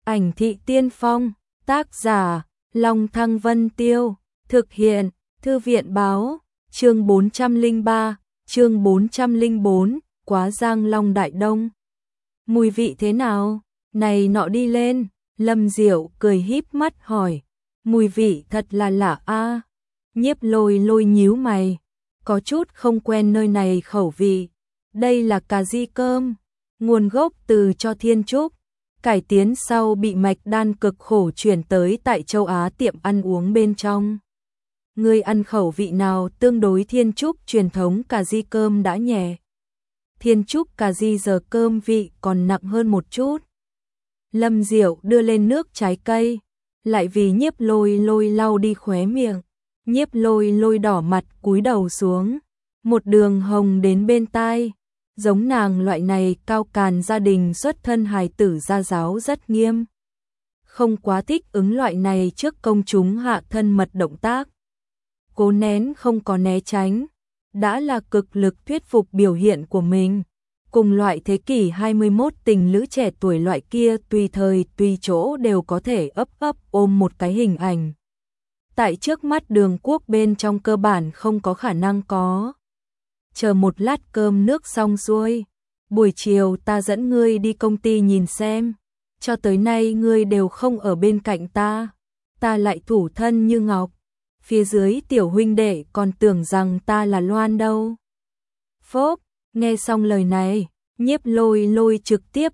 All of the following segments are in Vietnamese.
Ảnh thị tiên phong, tác giả, Long Thăng Vân Tiêu, thực hiện, Thư viện báo, chương 403, chương 404, quá giang Long Đại Đông. Mùi vị thế nào? Này nọ đi lên, Lâm Diệu cười híp mắt hỏi. Mùi vị thật là lạ a. Nhiếp Lôi Lôi nhíu mày, có chút không quen nơi này khẩu vị. Đây là cà ri cơm, nguồn gốc từ Cho Thiên Trúc, cải tiến sau bị Mạch Đan cực khổ chuyển tới tại châu Á tiệm ăn uống bên trong. Người ăn khẩu vị nào tương đối Thiên Trúc truyền thống cà ri cơm đã nhẹ. Thiên Trúc cà ri giờ cơm vị còn nặng hơn một chút. Lâm Diệu đưa lên nước trái cây, lại vì Nhiếp Lôi Lôi lau đi khóe miệng. Nhiếp Lôi Lôi đỏ mặt cúi đầu xuống, một đường hồng đến bên tai. Giống nàng loại này cao càn gia đình xuất thân hài tử gia giáo rất nghiêm. Không quá thích ứng loại này trước công chúng hạ thân mật động tác. Cố nén không có né tránh, đã là cực lực thuyết phục biểu hiện của mình. Cùng loại thế kỷ 21 tình lữ trẻ tuổi loại kia tùy thời tùy chỗ đều có thể ấp ôm một cái hình ảnh. Tại trước mắt Đường Quốc bên trong cơ bản không có khả năng có. Chờ một lát cơm nước xong xuôi, buổi chiều ta dẫn ngươi đi công ty nhìn xem. Cho tới nay ngươi đều không ở bên cạnh ta, ta lại thủ thân như ngọc. Phía dưới tiểu huynh đệ còn tưởng rằng ta là Loan đâu. Phốp, nghe xong lời này, Nhiếp Lôi Lôi trực tiếp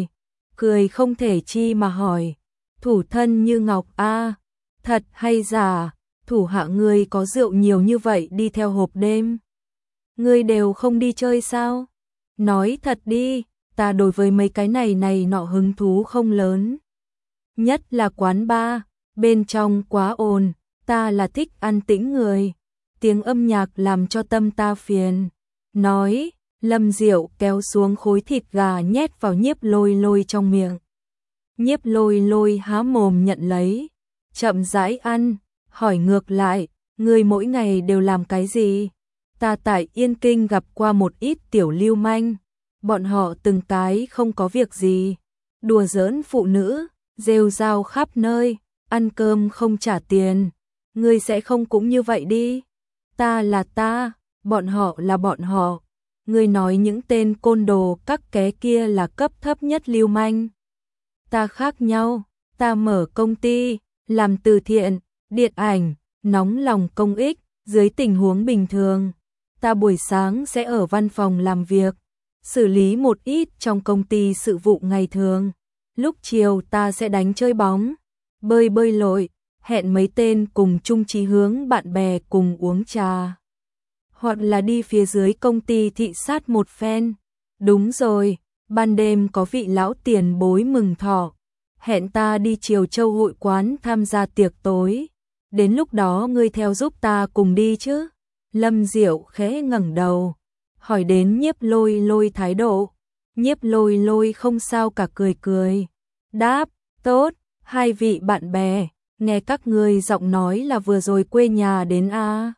cười không thể chi mà hỏi. Thủ thân như ngọc a, thật hay giả? Thủ hạ ngươi có rượu nhiều như vậy đi theo hộp đêm, ngươi đều không đi chơi sao? Nói thật đi, ta đối với mấy cái này nọ hứng thú không lớn. Nhất là quán bar, bên trong quá ồn, ta là thích an tĩnh người. Tiếng âm nhạc làm cho tâm ta phiền. Nói, Lâm Diệu kéo xuống khối thịt gà nhét vào Nhiếp Lôi Lôi trong miệng. Nhiếp Lôi Lôi há mồm nhận lấy, chậm rãi ăn, hỏi ngược lại, ngươi mỗi ngày đều làm cái gì? Ta tại Yên Kinh gặp qua một ít tiểu lưu manh, bọn họ từng cái không có việc gì, đùa giỡn phụ nữ, rêu rao khắp nơi, ăn cơm không trả tiền. Ngươi sẽ không cũng như vậy đi? Ta là ta, bọn họ là bọn họ. Ngươi nói những tên côn đồ các ké kia là cấp thấp nhất lưu manh. Ta khác nhau, ta mở công ty, làm từ thiện, điện ảnh, nóng lòng công ích, dưới tình huống bình thường. Ta buổi sáng sẽ ở văn phòng làm việc, xử lý một ít trong công ty sự vụ ngày thường. Lúc chiều ta sẽ đánh chơi bóng, bơi lội, hẹn mấy tên cùng chung chí hướng bạn bè cùng uống trà. Hoặc là đi phía dưới công ty thị sát một phen. Đúng rồi, ban đêm có vị lão tiền bối mừng thọ, hẹn ta đi Triều Châu hội quán tham gia tiệc tối. Đến lúc đó ngươi theo giúp ta cùng đi chứ? Lâm Diệu khẽ ngẩng đầu, hỏi đến Nhiếp Lôi Lôi thái độ. Nhiếp Lôi Lôi không sao cả cười. Đáp, tốt, hai vị bạn bè, nghe các ngươi giọng nói là vừa rồi quê nhà đến a.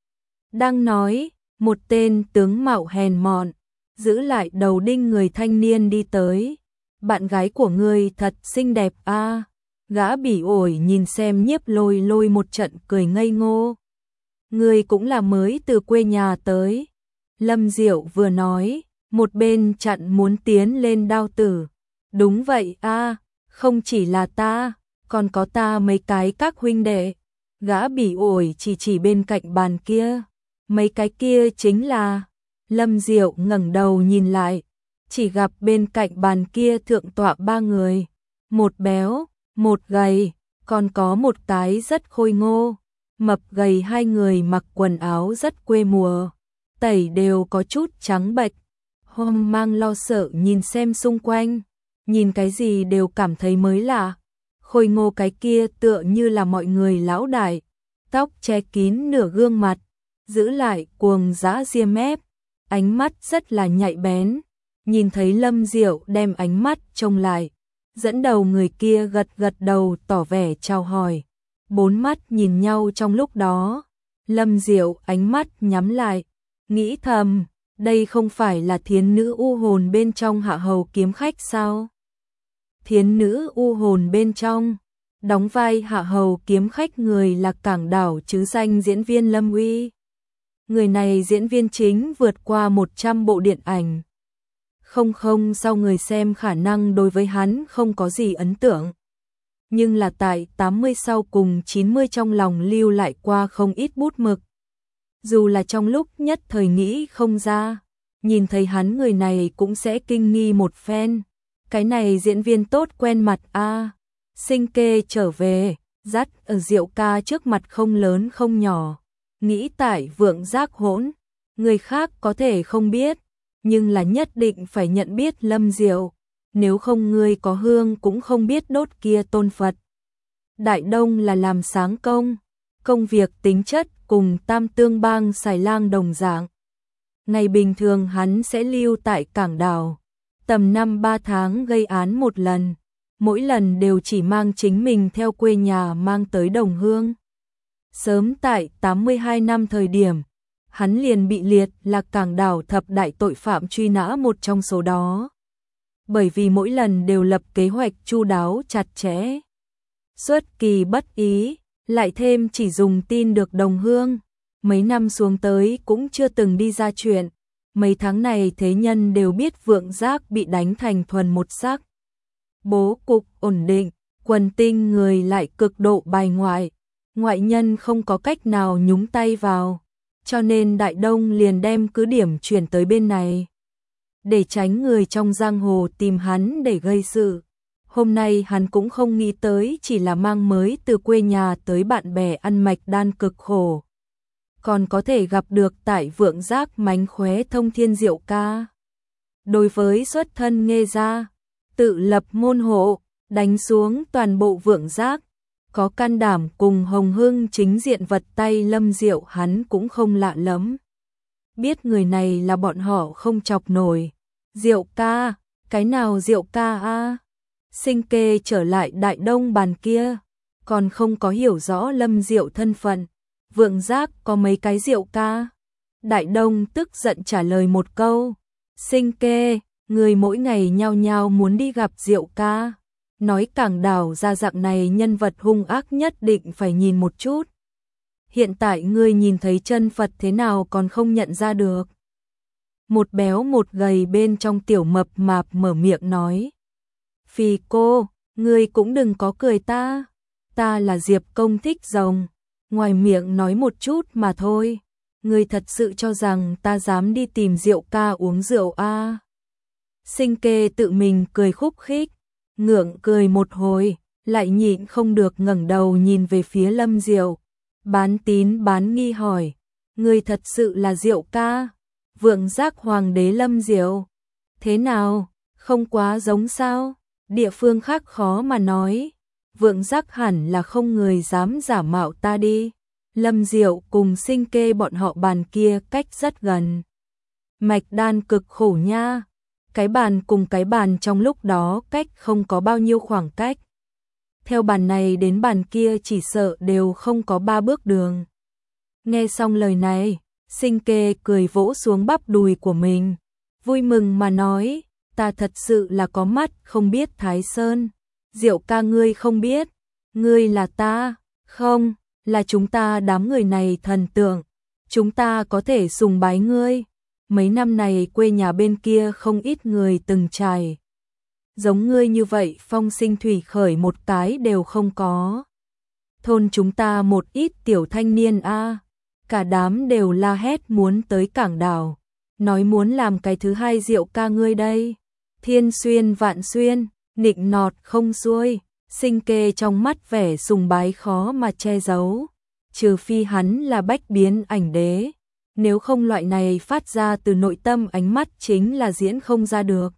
Đang nói, một tên tướng mạo hèn mọn, giữ lại đầu đinh người thanh niên đi tới. Bạn gái của ngươi thật xinh đẹp a. Gã bỉ ổi nhìn xem Nhiếp Lôi Lôi một trận cười ngây ngô. Ngươi cũng là mới từ quê nhà tới. Lâm Diệu vừa nói, một bên chặn muốn tiến lên đao tử. Đúng vậy a, không chỉ là ta, còn có ta mấy cái các huynh đệ. Gã bỉ ổi chỉ bên cạnh bàn kia. Mấy cái kia chính là. Lâm Diệu ngẩng đầu nhìn lại, chỉ gặp bên cạnh bàn kia thượng tọa ba người. Một béo, một gầy, còn có một cái rất khôi ngô. Mập gầy hai người mặc quần áo rất quê mùa, tẩy đều có chút trắng bệch. Hoang mang lo sợ nhìn xem xung quanh, nhìn cái gì đều cảm thấy mới lạ. Khôi ngô cái kia tựa như là mọi người lão đại, tóc che kín nửa gương mặt, giữ lại cuồng dã ria mép, ánh mắt rất là nhạy bén. Nhìn thấy Lâm Diệu đem ánh mắt trông lại, dẫn đầu người kia gật đầu tỏ vẻ chào hỏi. Bốn mắt nhìn nhau trong lúc đó, Lâm Diệu ánh mắt nhắm lại, nghĩ thầm, đây không phải là thiến nữ u hồn bên trong Hạ Hầu Kiếm Khách sao? thiến nữ u hồn bên trong. Đóng vai hạ hầu kiếm khách người là Cảng Đảo chứ danh diễn viên Lâm Uy. Người này diễn viên chính vượt qua 100 bộ điện ảnh. Không sao người xem khả năng đối với hắn không có gì ấn tượng. Nhưng là tại 80 sau cùng 90 trong lòng lưu lại qua không ít bút mực. Dù là trong lúc nhất thời nghĩ không ra, nhìn thấy hắn người này cũng sẽ kinh nghi một phen. Cái này diễn viên tốt quen mặt a. Sinh Kê trở về, dắt ở Diệu ca trước mặt không lớn không nhỏ. Nghĩ tại Vượng Giác hỗn, người khác có thể không biết, nhưng là nhất định phải nhận biết Lâm Diệu. Nếu không ngươi có hương cũng không biết đốt kia tôn Phật. Đại Đông là làm sáng công việc tính chất cùng Tam Tương Bang Xài Lang đồng dạng. Ngày bình thường hắn sẽ lưu tại Cảng Đảo, tầm 5-3 tháng gây án một lần, mỗi lần đều chỉ mang chính mình theo quê nhà mang tới đồng hương. Sớm tại 82 năm thời điểm, hắn liền bị liệt là Cảng Đảo thập đại tội phạm truy nã một trong số đó. Bởi vì mỗi lần đều lập kế hoạch chu đáo chặt chẽ, xuất kỳ bất ý, lại thêm chỉ dùng tin được đồng hương, mấy năm xuống tới cũng chưa từng đi ra chuyện. Mấy tháng này thế nhân đều biết Vượng Giác bị đánh thành thuần một sắc. Bố cục ổn định, quần tinh người lại cực độ bài ngoại, ngoại nhân không có cách nào nhúng tay vào, cho nên Đại Đông liền đem cứ điểm chuyển tới bên này, để tránh người trong giang hồ tìm hắn để gây sự. Hôm nay hắn cũng không nghĩ tới chỉ là mang mới từ quê nhà tới bạn bè ăn mạch đan cực khổ, còn có thể gặp được tại Vượng Giác mánh khóe thông thiên Diệu ca. Đối với xuất thân Nghê gia, tự lập môn hộ, đánh xuống toàn bộ Vượng Giác, có can đảm cùng Hồng Hưng chính diện vật tay Lâm Diệu hắn cũng không lạ lắm. Biết người này là bọn họ không chọc nổi. Diệu ca, cái nào Diệu ca a? Sinh Kê trở lại Đại Đông bàn kia, còn không có hiểu rõ Lâm Diệu thân phận. Vượng Giác có mấy cái Diệu ca? Đại Đông tức giận trả lời một câu. Sinh Kê, người mỗi ngày nhao nhao muốn đi gặp Diệu ca. Nói Cảng Đảo ra dạng này nhân vật hung ác nhất định phải nhìn một chút. Hiện tại ngươi nhìn thấy chân Phật thế nào còn không nhận ra được. Một béo một gầy bên trong tiểu mập mạp mở miệng nói. Phì cô, ngươi cũng đừng có cười ta. Ta là Diệp công thích rồng. Ngoài miệng nói một chút mà thôi. Ngươi thật sự cho rằng ta dám đi tìm Diệu ca uống rượu a? Sinh Kê tự mình cười khúc khích, ngượng cười một hồi, lại nhịn không được ngẩng đầu nhìn về phía Lâm Diệu, bán tín bán nghi hỏi, ngươi thật sự là Diệu ca? Vượng Giác hoàng đế Lâm Diệu? Thế nào, không quá giống sao? Địa phương khác khó mà nói. Vượng Giác hẳn là không người dám giả mạo ta đi. Lâm Diệu cùng Sinh Kê bọn họ bàn kia cách rất gần. Mạch đan cực khổ nha. Cái bàn cùng cái bàn trong lúc đó cách không có bao nhiêu khoảng cách. Theo bàn này đến bàn kia chỉ sợ đều không có 3 bước đường. Nghe xong lời này, Sinh Kê cười vỗ xuống bắp đùi của mình, vui mừng mà nói, ta thật sự là có mắt không biết Thái Sơn. Diệu ca ngươi không biết, ngươi là ta, không, là chúng ta đám người này thần tượng, chúng ta có thể sùng bái ngươi. Mấy năm này quê nhà bên kia không ít người từng trải. Giống ngươi như vậy phong sinh thủy khởi một cái đều không có. Thôn chúng ta một ít tiểu thanh niên a, cả đám đều la hét muốn tới Cảng Đảo, nói muốn làm cái thứ hai Diệu ca ngươi đây. Thiên xuyên vạn xuyên, nịnh nọt không xuôi, Sinh Kê trong mắt vẻ sùng bái khó mà che giấu, trừ phi hắn là bách biến ảnh đế, nếu không loại này phát ra từ nội tâm ánh mắt chính là diễn không ra được.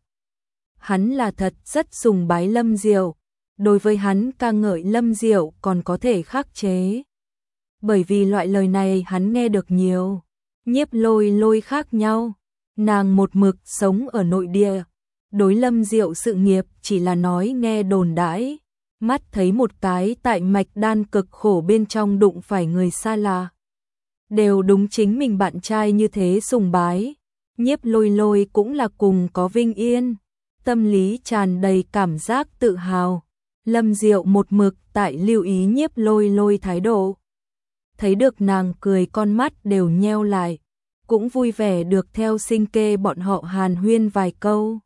Hắn là thật rất sùng bái Lâm Diệu, đối với hắn ca ngợi Lâm Diệu còn có thể khắc chế. Bởi vì loại lời này hắn nghe được nhiều. Nhiếp Lôi Lôi khác nhau, nàng một mực sống ở nội địa, đối Lâm Diệu sự nghiệp chỉ là nói nghe đồn đãi, mắt thấy một cái tại mạch đan cực khổ bên trong đụng phải người xa lạ. Đều đúng chính mình bạn trai như thế sùng bái. Nhiếp Lôi Lôi cũng là cùng có vinh yên, tâm lý tràn đầy cảm giác tự hào. Lâm Diệu một mực tại lưu ý Nhiếp Lôi Lôi thái độ. Thấy được nàng cười con mắt đều nheo lại, cũng vui vẻ được theo Sinh Kê bọn họ hàn huyên vài câu.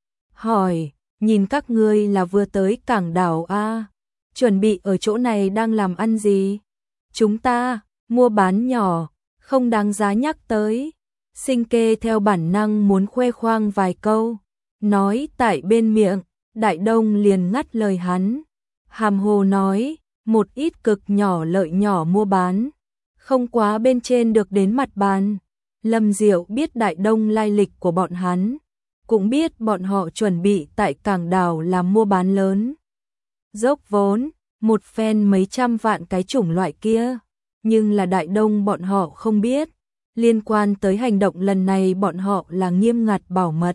Hỏi, nhìn các ngươi là vừa tới cảng đảo a, chuẩn bị ở chỗ này đang làm ăn gì? Chúng ta, mua bán nhỏ, không đáng giá nhắc tới. Sinh Kê theo bản năng muốn khoe khoang vài câu, nói tại bên miệng, Đại Đông liền ngắt lời hắn. Hàm hồ nói, một ít cực nhỏ lợi nhỏ mua bán, không quá bên trên được đến mặt bàn. Lâm Diệu biết Đại Đông lai lịch của bọn hắn, cũng biết bọn họ chuẩn bị tại cảng đảo làm mua bán lớn. Dốc vốn, một phen mấy trăm vạn cái chủng loại kia, nhưng là Đại Đông bọn họ không biết. Liên quan tới hành động lần này bọn họ là nghiêm ngặt bảo mật.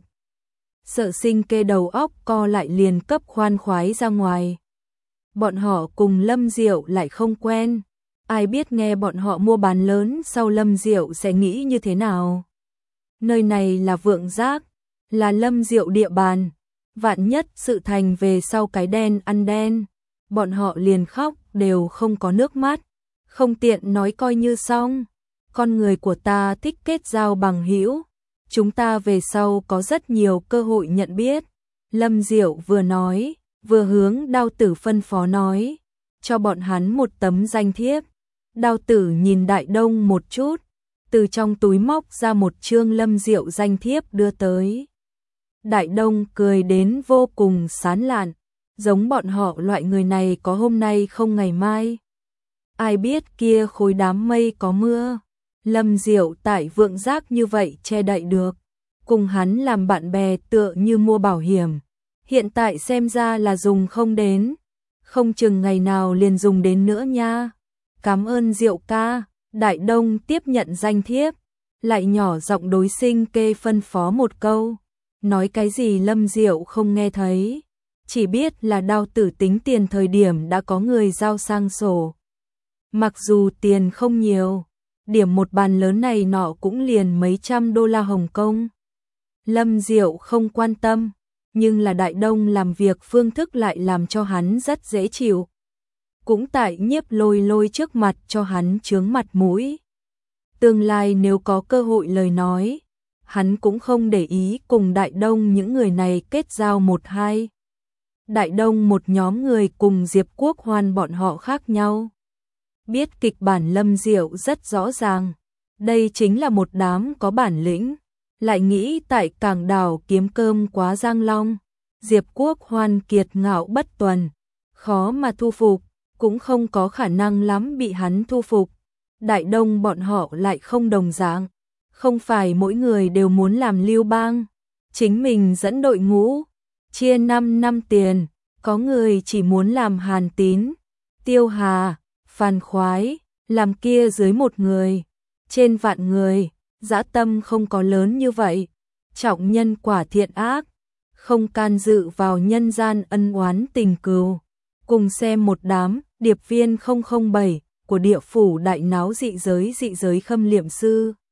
Sợ Sinh Kê đầu óc co lại liền cấp khoan khoái ra ngoài. Bọn họ cùng Lâm Diệu lại không quen. Ai biết nghe bọn họ mua bán lớn sau Lâm Diệu sẽ nghĩ như thế nào. Nơi này là Vượng Giác, là Lâm Diệu địa bàn. Vạn nhất sự thành về sau cái đen ăn đen. Bọn họ liền khóc đều không có nước mắt. Không tiện nói coi như xong. Con người của ta thích kết giao bằng hữu, chúng ta về sau có rất nhiều cơ hội nhận biết. Lâm Diệu vừa nói, vừa hướng Đao Tử phân phó nói, cho bọn hắn một tấm danh thiếp. Đao Tử nhìn Đại Đông một chút, từ trong túi móc ra một chương Lâm Diệu danh thiếp đưa tới. Đại Đông cười đến vô cùng sán lạn, giống bọn họ loại người này có hôm nay không ngày mai. Ai biết kia khối đám mây có mưa. Lâm Diệu tại Vượng Giác như vậy che đậy được, cùng hắn làm bạn bè tựa như mua bảo hiểm. Hiện tại xem ra là dùng không đến, không chừng ngày nào liền dùng đến nữa nha. Cảm ơn Diệu ca. Đại Đông tiếp nhận danh thiếp, lại nhỏ giọng đối Sinh Kê phân phó một câu. Nói cái gì Lâm Diệu không nghe thấy, chỉ biết là Đao Tử tính tiền thời điểm đã có người giao sang sổ. Mặc dù tiền không nhiều, điểm một bàn lớn này nọ cũng liền mấy trăm đô la Hồng Kông. Lâm Diệu không quan tâm, nhưng là Đại Đông làm việc phương thức lại làm cho hắn rất dễ chịu. Cũng tại Nhiếp Lôi Lôi trước mặt cho hắn chướng mặt mũi. Tương lai nếu có cơ hội lời nói, hắn cũng không để ý cùng Đại Đông những người này kết giao một hai. Đại Đông một nhóm người cùng Diệp Quốc Hoan bọn họ khác nhau. Biết kịch bản Lâm Diệu rất rõ ràng, đây chính là một đám có bản lĩnh, lại nghĩ tại cảng đảo kiếm cơm quá Giang Long. Diệp Quốc Hoan kiệt ngạo bất tuần, khó mà thu phục, cũng không có khả năng lắm bị hắn thu phục. Đại Đông bọn họ lại không đồng dạng, không phải mỗi người đều muốn làm Lưu Bang, chính mình dẫn đội ngũ, chia 5 năm tiền, có người chỉ muốn làm Hàn Tín, Tiêu Hà, Phan Khoái, làm kia dưới một người, trên vạn người, dã tâm không có lớn như vậy, trọng nhân quả thiện ác, không can dự vào nhân gian ân oán tình cừu. Cùng xem một đám điệp viên 007 của địa phủ đại náo dị giới khâm liệm sư.